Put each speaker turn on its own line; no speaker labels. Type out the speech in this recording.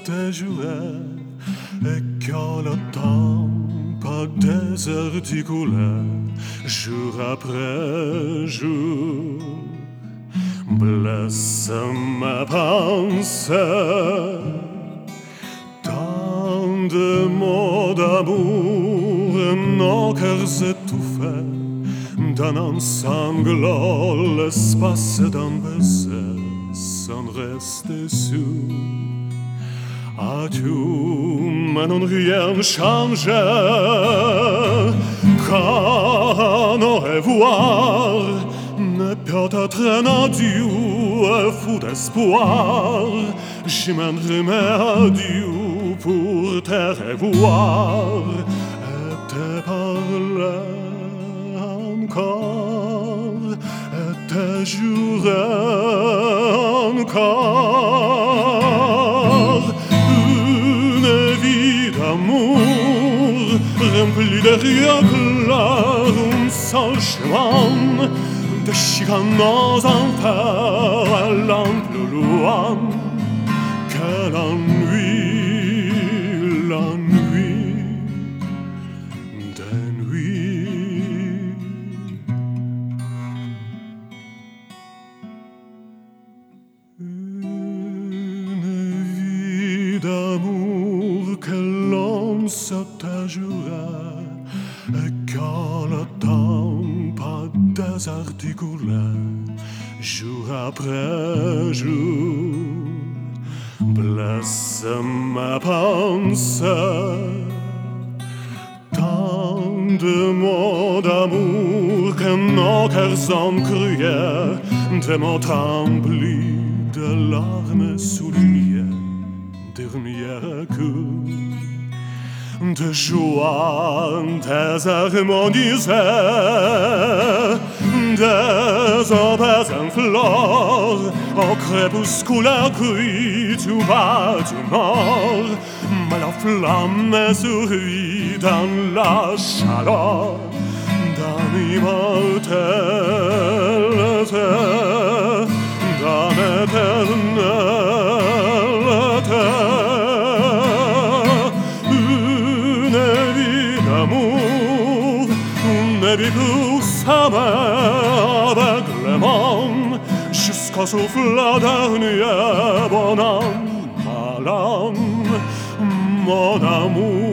te jouait et quand le temps pas désarticulé, jour après jour, blesse ma pensée. Tant de mots d'amour, nos cœurs étouffés, d'un ensanglant l'espace d'un baiser, sans rester sourd. As-tu maintenant rien changé? Quand au revoir ne peut être un adieu fou d'espoir, je m'en remets à Dieu pour te revoir et te parler encore et te jurer encore une vie d'amour remplie de rien clair, un seul chemin déchirant nos enfers allant plus loin que la nuit des nuits. Une vie d'amour que l'homme s'attacherait et quand le temps pas désarticulé, jour après jour, blesse ma pensée. Tant de mots d'amour que nos cœurs ont crié, des mots remplis de larmes soulignées, dernier coup de joie désharmonisée, des aubes en fleurs, au crépuscule cuit tout bas du mort, mais la flamme survit dans la chaleur d'un immortalité, d'un éternité. Une vie pour s'aimer aveuglément jusqu'au souffle dernier, bon âme, mal âme, mon amour.